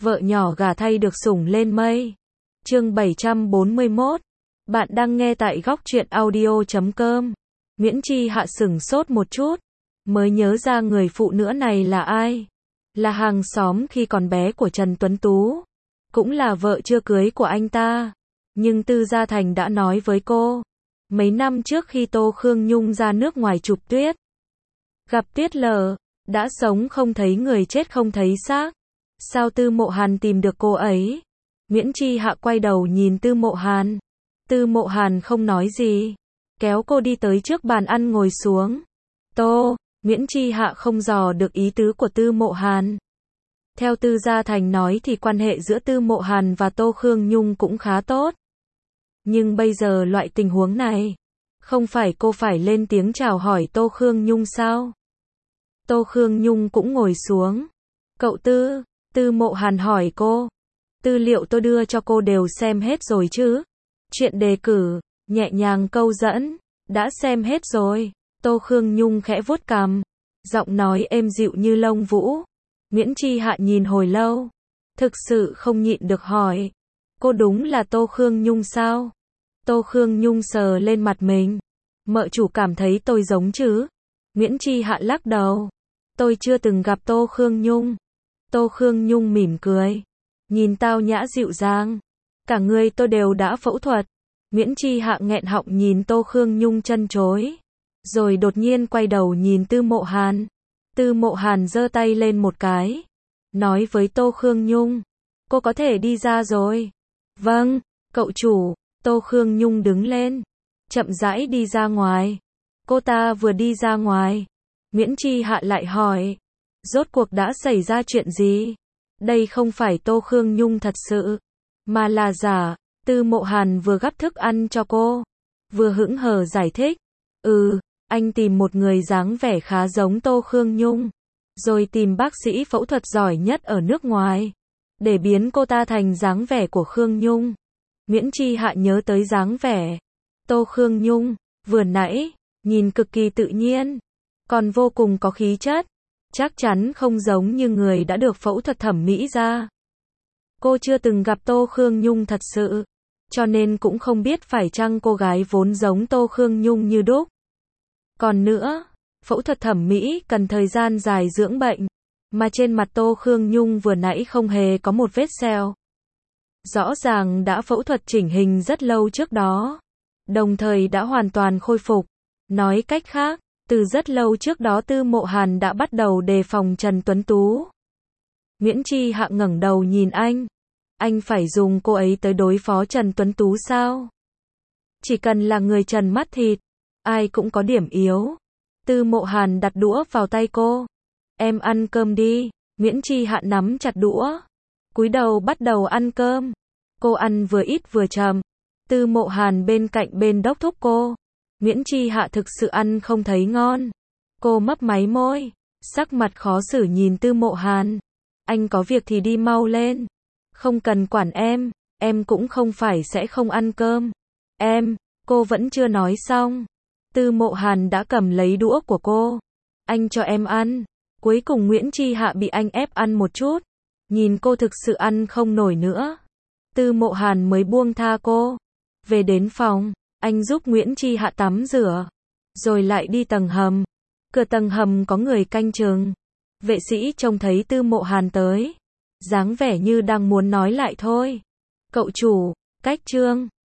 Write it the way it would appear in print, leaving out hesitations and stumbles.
vợ nhỏ gả thay được sủng lên mây. Chương 741. Bạn đang nghe tại góc truyện audio.com. Nguyễn Chi Hạ sửng sốt một chút, mới nhớ ra người phụ nữ này là ai. Là hàng xóm khi còn bé của Trần Tuấn Tú, cũng là vợ chưa cưới của anh ta. Nhưng Tư Gia Thành đã nói với cô, mấy năm trước khi Tô Khương Nhung ra nước ngoài chụp tuyết, gặp tuyết lở, đã sống không thấy người chết không thấy xác. Sao Tư Mộ Hàn tìm được cô ấy? Nguyễn Chi Hạ quay đầu nhìn Tư Mộ Hàn. Tư Mộ Hàn không nói gì, kéo cô đi tới trước bàn ăn ngồi xuống. Nguyễn Chi Hạ không dò được ý tứ của Tư Mộ Hàn. Theo Tư Gia Thành nói thì quan hệ giữa Tư Mộ Hàn và Tô Khương Nhung cũng khá tốt. Nhưng bây giờ loại tình huống này, không phải cô phải lên tiếng chào hỏi Tô Khương Nhung sao? Tô Khương Nhung cũng ngồi xuống. Cậu Tư, Tư Mộ Hàn hỏi cô. Tư liệu tôi đưa cho cô đều xem hết rồi chứ? Chuyện đề cử, nhẹ nhàng câu dẫn, đã xem hết rồi. Tô Khương Nhung khẽ vuốt cằm, giọng nói êm dịu như lông vũ. Nguyễn Chi Hạ nhìn hồi lâu, thực sự không nhịn được hỏi. Cô đúng là Tô Khương Nhung sao? Tô Khương Nhung sờ lên mặt mình. Mợ chủ cảm thấy tôi giống chứ? Nguyễn Chi Hạ lắc đầu. Tôi chưa từng gặp Tô Khương Nhung. Tô Khương Nhung mỉm cười, nhìn tao nhã dịu dàng. Cả người tôi đều đã phẫu thuật. Nguyễn Chi Hạ nghẹn họng nhìn Tô Khương Nhung chân chối, rồi đột nhiên quay đầu nhìn Tư Mộ Hàn. Tư Mộ Hàn giơ tay lên một cái, nói với Tô Khương Nhung, cô có thể đi ra rồi. Vâng, cậu chủ. Tô Khương Nhung đứng lên, chậm rãi đi ra ngoài. Cô ta vừa đi ra ngoài, Nguyễn Chi Hạ lại hỏi, rốt cuộc đã xảy ra chuyện gì? Đây không phải Tô Khương Nhung thật sự, mà là giả. Tư Mộ Hàn vừa gắp thức ăn cho cô, vừa hững hờ giải thích. Anh tìm một người dáng vẻ khá giống Tô Khương Nhung, rồi tìm bác sĩ phẫu thuật giỏi nhất ở nước ngoài, để biến cô ta thành dáng vẻ của Khương Nhung. Nguyễn Chi Hạ nhớ tới dáng vẻ Tô Khương Nhung vừa nãy, nhìn cực kỳ tự nhiên, còn vô cùng có khí chất, chắc chắn không giống như người đã được phẫu thuật thẩm mỹ ra. Cô chưa từng gặp Tô Khương Nhung thật sự, cho nên cũng không biết phải chăng cô gái vốn giống Tô Khương Nhung như đúc. Còn nữa, phẫu thuật thẩm mỹ cần thời gian dài dưỡng bệnh, mà trên mặt Tô Khương Nhung vừa nãy không hề có một vết sẹo. Rõ ràng đã phẫu thuật chỉnh hình rất lâu trước đó, đồng thời đã hoàn toàn khôi phục. Nói cách khác, từ rất lâu trước đó Tư Mộ Hàn đã bắt đầu đề phòng Trần Tuấn Tú. Nguyễn Chi Hạ ngẩng đầu nhìn anh. Anh phải dùng cô ấy tới đối phó Trần Tuấn Tú sao? Chỉ cần là người Trần mắt thịt, ai cũng có điểm yếu. Tư Mộ Hàn đặt đũa vào tay cô. Em ăn cơm đi. Nguyễn Chi Hạ nắm chặt đũa, cúi đầu bắt đầu ăn cơm. Cô ăn vừa ít vừa chậm. Tư Mộ Hàn bên cạnh bên đốc thúc cô. Nguyễn Chi Hạ thực sự ăn không thấy ngon. Cô mấp máy môi, sắc mặt khó xử nhìn Tư Mộ Hàn. Anh có việc thì đi mau lên, không cần quản em cũng không phải sẽ không ăn cơm. Cô vẫn chưa nói xong. Tư Mộ Hàn đã cầm lấy đũa của cô. Anh cho em ăn. Cuối cùng Nguyễn Chi Hạ bị anh ép ăn một chút. Nhìn cô thực sự ăn không nổi nữa, Tư Mộ Hàn mới buông tha cô. Về đến phòng, anh giúp Nguyễn Chi Hạ tắm rửa, rồi lại đi tầng hầm. Cửa tầng hầm có người canh chừng. Vệ sĩ trông thấy Tư Mộ Hàn tới, dáng vẻ như đang muốn nói lại thôi. Cậu chủ, cách trương.